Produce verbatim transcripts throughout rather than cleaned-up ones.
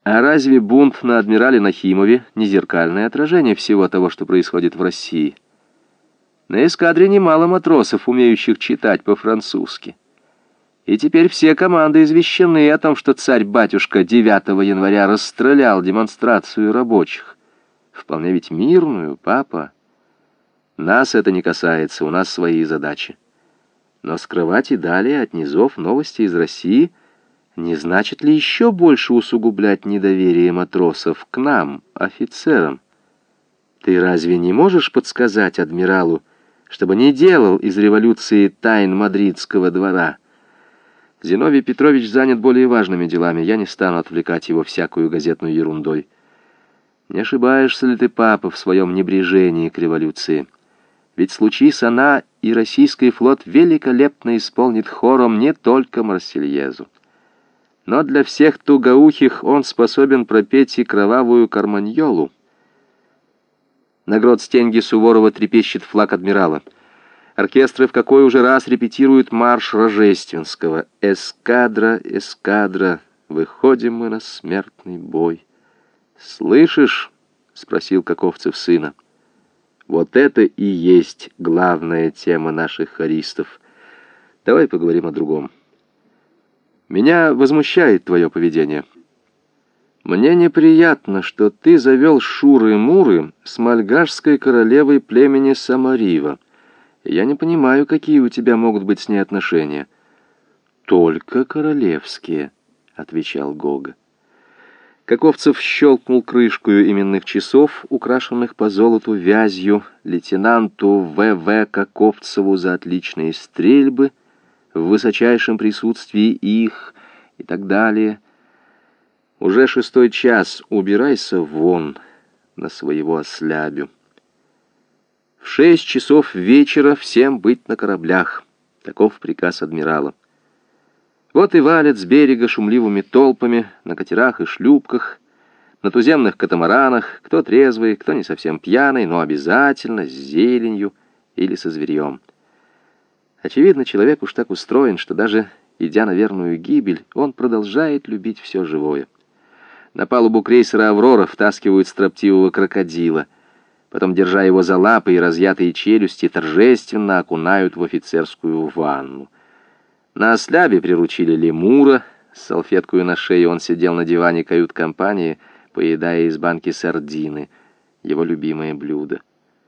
А разве бунт на адмирале Нахимове не зеркальное отражение всего того, что происходит в России? На эскадре немало матросов, умеющих читать по-французски. И теперь все команды извещены о том, что царь-батюшка девятого января расстрелял демонстрацию рабочих. Вполне ведь мирную, папа. Нас это не касается, у нас свои задачи. Но скрывать и далее от низов новости из России не значит ли еще больше усугублять недоверие матросов к нам, офицерам? Ты разве не можешь подсказать адмиралу, чтобы не делал из революции тайн мадридского двора? Зиновий Петрович занят более важными делами, я не стану отвлекать его всякую газетную ерундой. Не ошибаешься ли ты, папа, в своем небрежении к революции? Ведь случись она, и российский флот великолепно исполнит хором не только Марсельезу. Но для всех тугоухих он способен пропеть и кровавую карманьолу. На грот-стенге Суворова трепещет флаг адмирала. Оркестры в какой уже раз репетируют марш Рожественского. «Эскадра, эскадра, выходим мы на смертный бой». «Слышишь?» — спросил Каковцев сына. «Вот это и есть главная тема наших хористов. Давай поговорим о другом. Меня возмущает твое поведение. Мне неприятно, что ты завел шуры-муры с мальгашской королевой племени Самарива. Я не понимаю, какие у тебя могут быть с ней отношения». «Только королевские», — отвечал Гога. Каковцев щелкнул крышкою именных часов, украшенных по золоту вязью, лейтенанту В В Каковцеву за отличные стрельбы, в высочайшем присутствии их и так далее. «Уже шестой час, убирайся вон на своего ослябю. В шесть часов вечера всем быть на кораблях». Таков приказ адмирала. Вот и валят с берега шумливыми толпами на катерах и шлюпках, на туземных катамаранах, кто трезвый, кто не совсем пьяный, но обязательно с зеленью или со зверьем. Очевидно, человек уж так устроен, что даже идя на верную гибель, он продолжает любить все живое. На палубу крейсера «Аврора» втаскивают строптивого крокодила, потом, держа его за лапы и разъятые челюсти, торжественно окунают в офицерскую ванну. На ослябе приручили лемура, с салфеткой на шее он сидел на диване кают-компании, поедая из банки сардины, его любимое блюдо.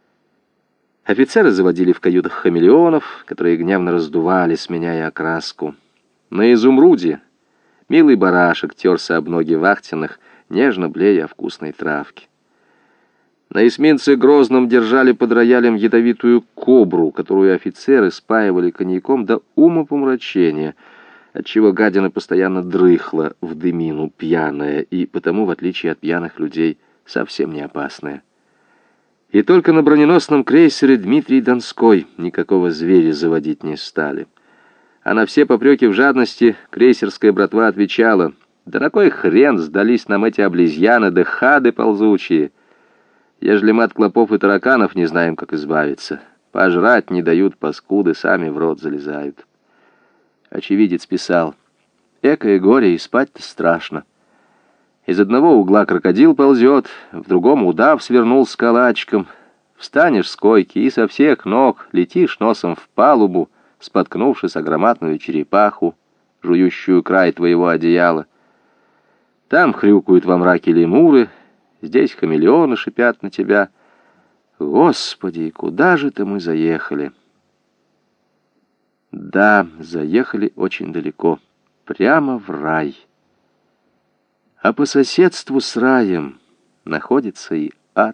Офицеры заводили в каютах хамелеонов, которые гневно раздували, сменяя окраску. На изумруде милый барашек терся об ноги вахтенных, нежно блея о вкусной травке. На эсминце Грозном держали под роялем ядовитую кобру, которую офицеры спаивали коньяком до умопомрачения, отчего гадина постоянно дрыхла в дымину, пьяная, и потому, в отличие от пьяных людей, совсем не опасная. И только на броненосном крейсере Дмитрий Донской никакого зверя заводить не стали. А на все попреки в жадности крейсерская братва отвечала: «Да на кой хрен сдались нам эти облизьяны да хады ползучие? Ежели мы от клопов и тараканов не знаем, как избавиться, пожрать не дают паскуды, сами в рот залезают». Очевидец писал: «Экое горе, и спать-то страшно. Из одного угла крокодил ползет, в другом удав свернулся калачиком. Встанешь с койки и со всех ног летишь носом в палубу, споткнувшись о громадную черепаху, жующую край твоего одеяла. Там хрюкают во мраке лемуры, здесь хамелеоны шипят на тебя. Господи, куда же это мы заехали?» Да, заехали очень далеко, прямо в рай. А по соседству с раем находится и ад.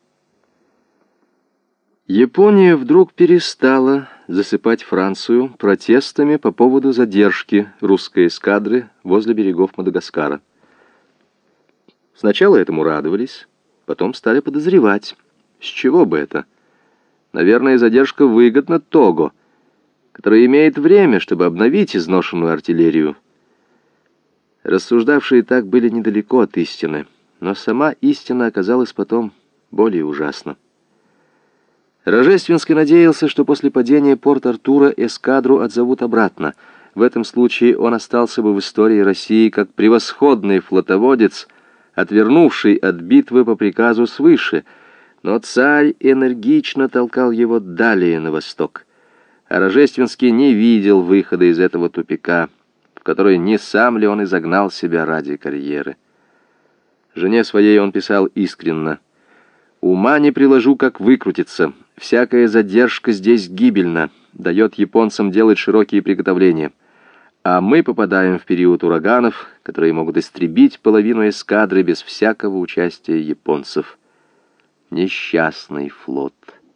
Япония вдруг перестала засыпать Францию протестами по поводу задержки русской эскадры возле берегов Мадагаскара. Сначала этому радовались, потом стали подозревать. С чего бы это? Наверное, задержка выгодна Того, который имеет время, чтобы обновить изношенную артиллерию. Рассуждавшие так были недалеко от истины, но сама истина оказалась потом более ужасна. Рожественский надеялся, что после падения Порт-Артура эскадру отзовут обратно. В этом случае он остался бы в истории России как превосходный флотоводец, отвернувший от битвы по приказу свыше, но царь энергично толкал его далее на восток, а Рожественский не видел выхода из этого тупика, в который не сам ли он изогнал себя ради карьеры. Жене своей он писал искренно: «Ума не приложу, как выкрутиться. Всякая задержка здесь гибельна, дает японцам делать широкие приготовления. А мы попадаем в период ураганов, которые могут истребить половину эскадры без всякого участия японцев. Несчастный флот».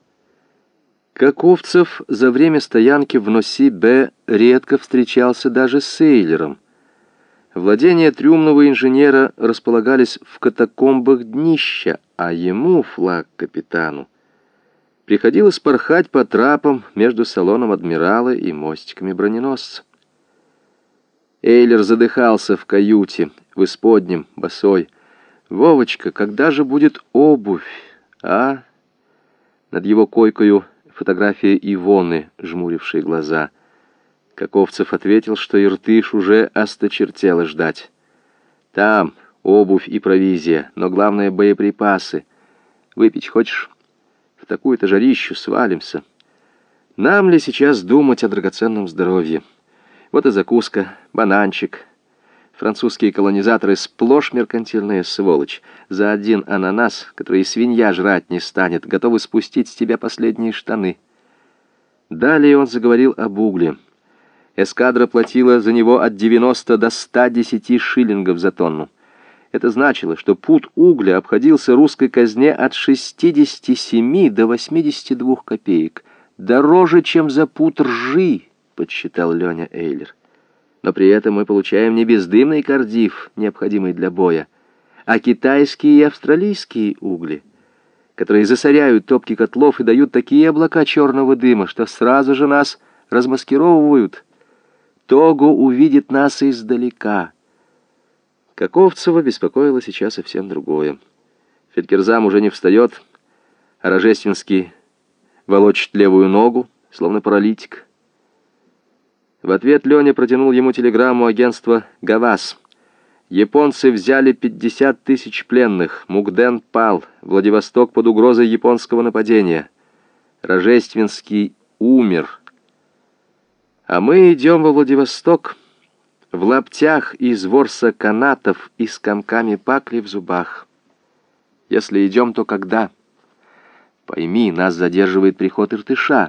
Каковцев за время стоянки в Носи-Б редко встречался даже с Эйлером. Владения трюмного инженера располагались в катакомбах днища, а ему, флаг-капитану, приходилось порхать по трапам между салоном адмирала и мостиками броненосца. Эйлер задыхался в каюте, в исподнем, босой. «Вовочка, когда же будет обувь, а?» Над его койкою фотография Ивоны, жмурившей глаза. Каковцев ответил, что Иртыш уже осточертело ждать. «Там обувь и провизия, но главное — боеприпасы. Выпить хочешь? В такую-то жарищу свалимся. Нам ли сейчас думать о драгоценном здоровье? Вот и закуска, бананчик. Французские колонизаторы сплошь меркантильная сволочь. За один ананас, который и свинья жрать не станет, готовы спустить с тебя последние штаны». Далее он заговорил об угле. Эскадра платила за него от девяноста до ста десяти шиллингов за тонну. Это значило, что пуд угля обходился русской казне от шестидесяти семи до восьмидесяти двух копеек. Дороже, чем за пуд ржи, подсчитал Леня Эйлер. Но при этом мы получаем не бездымный кардиф, необходимый для боя, а китайские и австралийские угли, которые засоряют топки котлов и дают такие облака черного дыма, что сразу же нас размаскировывают. Того увидит нас издалека. Каковцева беспокоило сейчас совсем другое. Фелькерзам уже не встает, а Рожественский волочит левую ногу, словно паралитик. В ответ Леня протянул ему телеграмму агентства «Гавас». Японцы взяли пятьдесят тысяч пленных, Мукден пал, Владивосток под угрозой японского нападения. Рожественский умер. А мы идем во Владивосток в лаптях из ворса канатов и с комками пакли в зубах. Если идем, то когда? Пойми, нас задерживает приход Иртыша.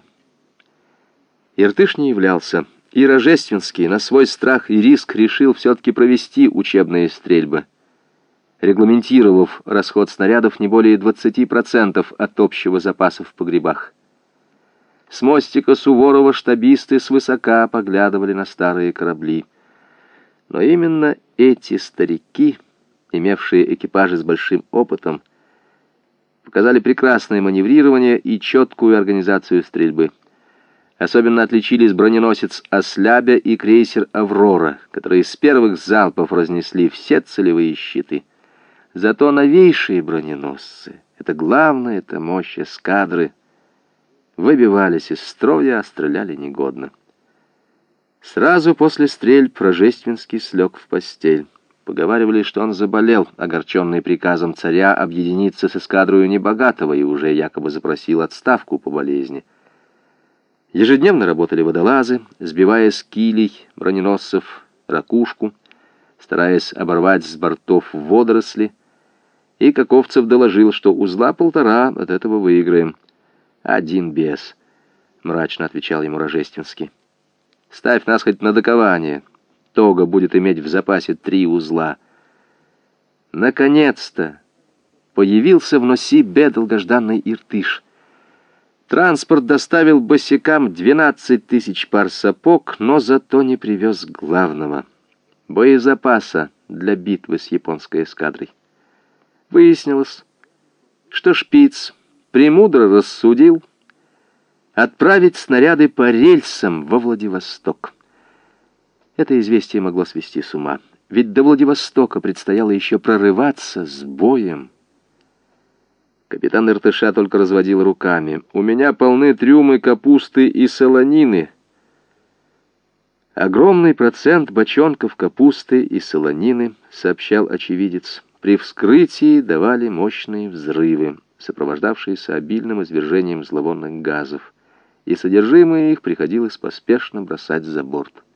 Иртыш не являлся, и Рожественский на свой страх и риск решил все-таки провести учебные стрельбы, регламентировав расход снарядов не более двадцати процентов от общего запаса в погребах. С мостика Суворова штабисты свысока поглядывали на старые корабли. Но именно эти старики, имевшие экипажи с большим опытом, показали прекрасное маневрирование и четкую организацию стрельбы. Особенно отличились броненосец «Ослябя» и крейсер «Аврора», которые с первых залпов разнесли все целевые щиты. Зато новейшие броненосцы — это главная, это мощь эскадры — выбивались из строя, а стреляли негодно. Сразу после стрельб Рожественский слег в постель. Поговаривали, что он заболел, огорченный приказом царя объединиться с эскадрою Небогатого, и уже якобы запросил отставку по болезни. Ежедневно работали водолазы, сбивая с килей броненосцев ракушку, стараясь оборвать с бортов водоросли, и Каковцев доложил, что узла полтора от этого выиграем. «Один бес», — мрачно отвечал ему Рожественский. «Ставь нас хоть на докование. Тога будет иметь в запасе три узла». Наконец-то появился в Носи-Б долгожданный Иртыш. Транспорт доставил босикам двенадцать тысяч пар сапог, но зато не привез главного — боезапаса для битвы с японской эскадрой. Выяснилось, что шпиц премудро рассудил отправить снаряды по рельсам во Владивосток. Это известие могло свести с ума, ведь до Владивостока предстояло еще прорываться с боем. Капитан Иртыша только разводил руками. «У меня полны трюмы капусты и солонины». Огромный процент бочонков капусты и солонины, сообщал очевидец, при вскрытии давали мощные взрывы, сопровождавшиеся обильным извержением зловонных газов, и содержимое их приходилось поспешно бросать за борт.